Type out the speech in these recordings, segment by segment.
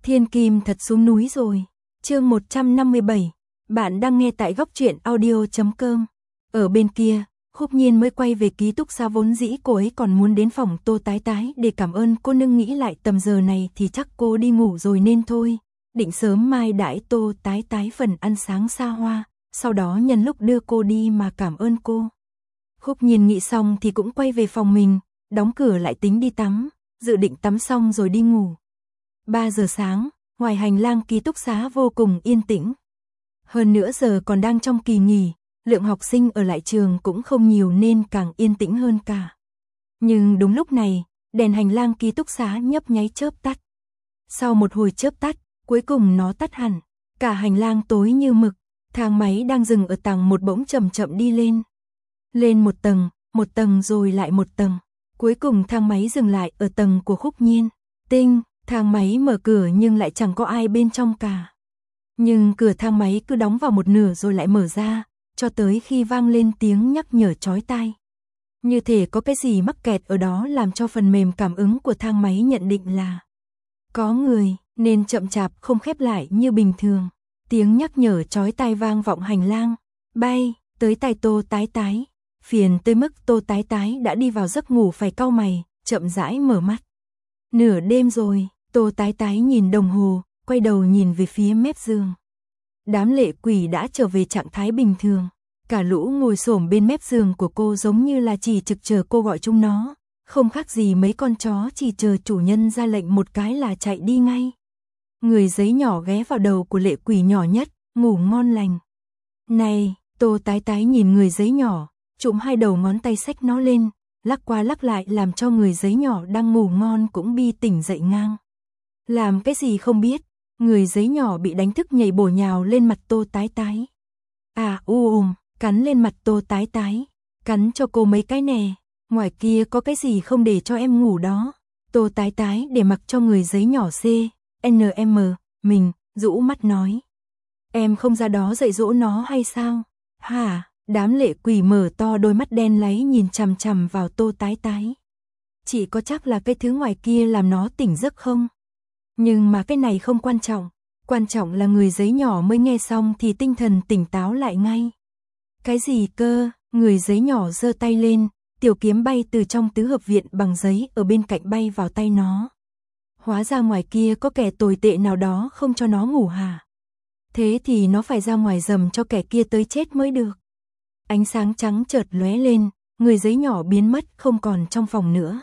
Thiên Kim thật xuống núi rồi. Chương 157. Bạn đang nghe tại góc truyện audio.com. Ở bên kia, Khúc Nhiên mới quay về ký túc xá, vốn dĩ cô ấy còn muốn đến phòng Tô Tái Tái để cảm ơn cô, nhưng nghĩ lại tầm giờ này thì chắc cô đi ngủ rồi nên thôi. Định sớm mai đãi Tô Tái Tái phần ăn sáng xa hoa, sau đó nhân lúc đưa cô đi mà cảm ơn cô. Khúc Nhiên nghĩ xong thì cũng quay về phòng mình, đóng cửa lại tính đi tắm, dự định tắm xong rồi đi ngủ. 3 giờ sáng, ngoài hành lang ký túc xá vô cùng yên tĩnh. Hơn nữa giờ còn đang trong kỳ nghỉ, lượng học sinh ở lại trường cũng không nhiều nên càng yên tĩnh hơn cả. Nhưng đúng lúc này, đèn hành lang ký túc xá nhấp nháy chớp tắt. Sau một hồi chớp tắt, cuối cùng nó tắt hẳn, cả hành lang tối như mực, thang máy đang dừng ở tầng 1 bỗng chậm chậm đi lên. Lên một tầng rồi lại một tầng, cuối cùng thang máy dừng lại ở tầng của Khúc Nhiên. Tinh, thang máy mở cửa nhưng lại chẳng có ai bên trong cả. Nhưng cửa thang máy cứ đóng vào một nửa rồi lại mở ra, cho tới khi vang lên tiếng nhắc nhở chói tai. Như thể có cái gì mắc kẹt ở đó, làm cho phần mềm cảm ứng của thang máy nhận định là có người, nên chậm chạp không khép lại như bình thường. Tiếng nhắc nhở chói tai vang vọng hành lang, bay tới tai Tô Tái Tái, phiền tới mức Tô Tái Tái đã đi vào giấc ngủ phải cau mày, chậm rãi mở mắt. Nửa đêm rồi, Tô Tái Tái nhìn đồng hồ, quay đầu nhìn về phía mép giường. Đám lệ quỷ đã trở về trạng thái bình thường, cả lũ ngồi xổm bên mép giường của cô giống như là chỉ trực chờ cô gọi chúng nó, không khác gì mấy con chó chỉ chờ chủ nhân ra lệnh một cái là chạy đi ngay. Người giấy nhỏ ghé vào đầu của lệ quỷ nhỏ nhất, ngủ ngon lành. Này, Tô Tái Tái nhìn người giấy nhỏ, trụm hai đầu ngón tay xách nó lên, lắc qua lắc lại làm cho người giấy nhỏ đang ngủ ngon cũng bi tỉnh dậy ngang. Làm cái gì không biết, người giấy nhỏ bị đánh thức nhảy bổ nhào lên mặt Tô Tái Tái. Cắn lên mặt Tô Tái Tái, cắn cho cô mấy cái nè, ngoài kia có cái gì không để cho em ngủ đó. Tô Tái Tái để mặc cho người giấy nhỏ mình, rũ mắt nói. Em không ra đó dạy dỗ nó hay sao? Hả? Đám lệ quỷ mở to đôi mắt đen láy nhìn chằm chằm vào Tô Tái Tái. Chị có chắc là cái thứ ngoài kia làm nó tỉnh giấc không? Nhưng mà cái này không quan trọng là người giấy nhỏ mới nghe xong thì tinh thần tỉnh táo lại ngay. Cái gì cơ? Người giấy nhỏ giơ tay lên, tiểu kiếm bay từ trong tứ hợp viện bằng giấy ở bên cạnh bay vào tay nó. Hóa ra ngoài kia có kẻ tồi tệ nào đó không cho nó ngủ hả? Thế thì nó phải ra ngoài dầm cho kẻ kia tới chết mới được. Ánh sáng trắng chợt lóe lên, người giấy nhỏ biến mất không còn trong phòng nữa.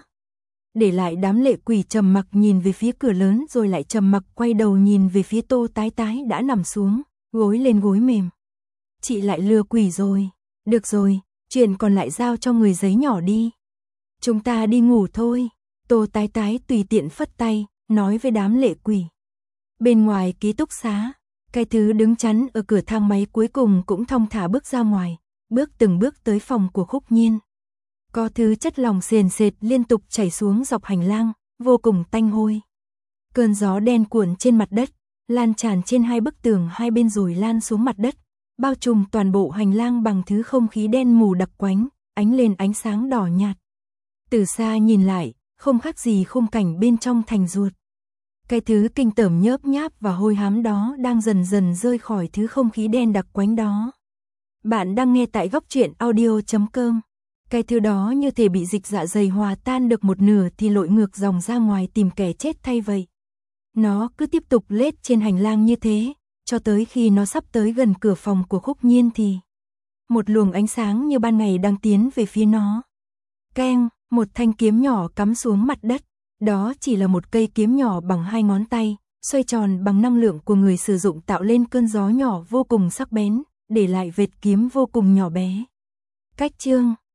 Để lại đám lệ quỷ trầm mặc nhìn về phía cửa lớn rồi lại trầm mặc quay đầu nhìn về phía Tô Tái Tái đã nằm xuống, gối lên gối mềm. Chị lại lừa quỷ rồi. Được rồi, chuyện còn lại giao cho người giấy nhỏ đi. Chúng ta đi ngủ thôi. Tô Tái Tái tùy tiện phất tay, nói với đám lệ quỷ. Bên ngoài ký túc xá, cái thứ đứng chắn ở cửa thang máy cuối cùng cũng thong thả bước ra ngoài, bước từng bước tới phòng của Khúc Nhiên. Có thứ chất lỏng sền sệt liên tục chảy xuống dọc hành lang, vô cùng tanh hôi. Cơn gió đen cuộn trên mặt đất, lan tràn trên hai bức tường hai bên rồi lan xuống mặt đất, bao trùm toàn bộ hành lang bằng thứ không khí đen mù đặc quánh, ánh lên ánh sáng đỏ nhạt. Từ xa nhìn lại, không khác gì khung cảnh bên trong thành ruột. Cái thứ kinh tởm nhớp nháp và hôi hám đó đang dần dần rơi khỏi thứ không khí đen đặc quánh đó. Bạn đang nghe tại góc truyện audio.com. Cái thứ đó như thể bị dịch dạ dày hòa tan được một nửa thì lội ngược dòng ra ngoài tìm kẻ chết thay vậy. Nó cứ tiếp tục lết trên hành lang như thế, cho tới khi nó sắp tới gần cửa phòng của Khúc Nhiên thì một luồng ánh sáng như ban ngày đang tiến về phía nó. Keng, một thanh kiếm nhỏ cắm xuống mặt đất. Đó chỉ là một cây kiếm nhỏ bằng 2 ngón tay, xoay tròn bằng năng lượng của người sử dụng tạo lên cơn gió nhỏ vô cùng sắc bén, để lại vệt kiếm vô cùng nhỏ bé. Cách chương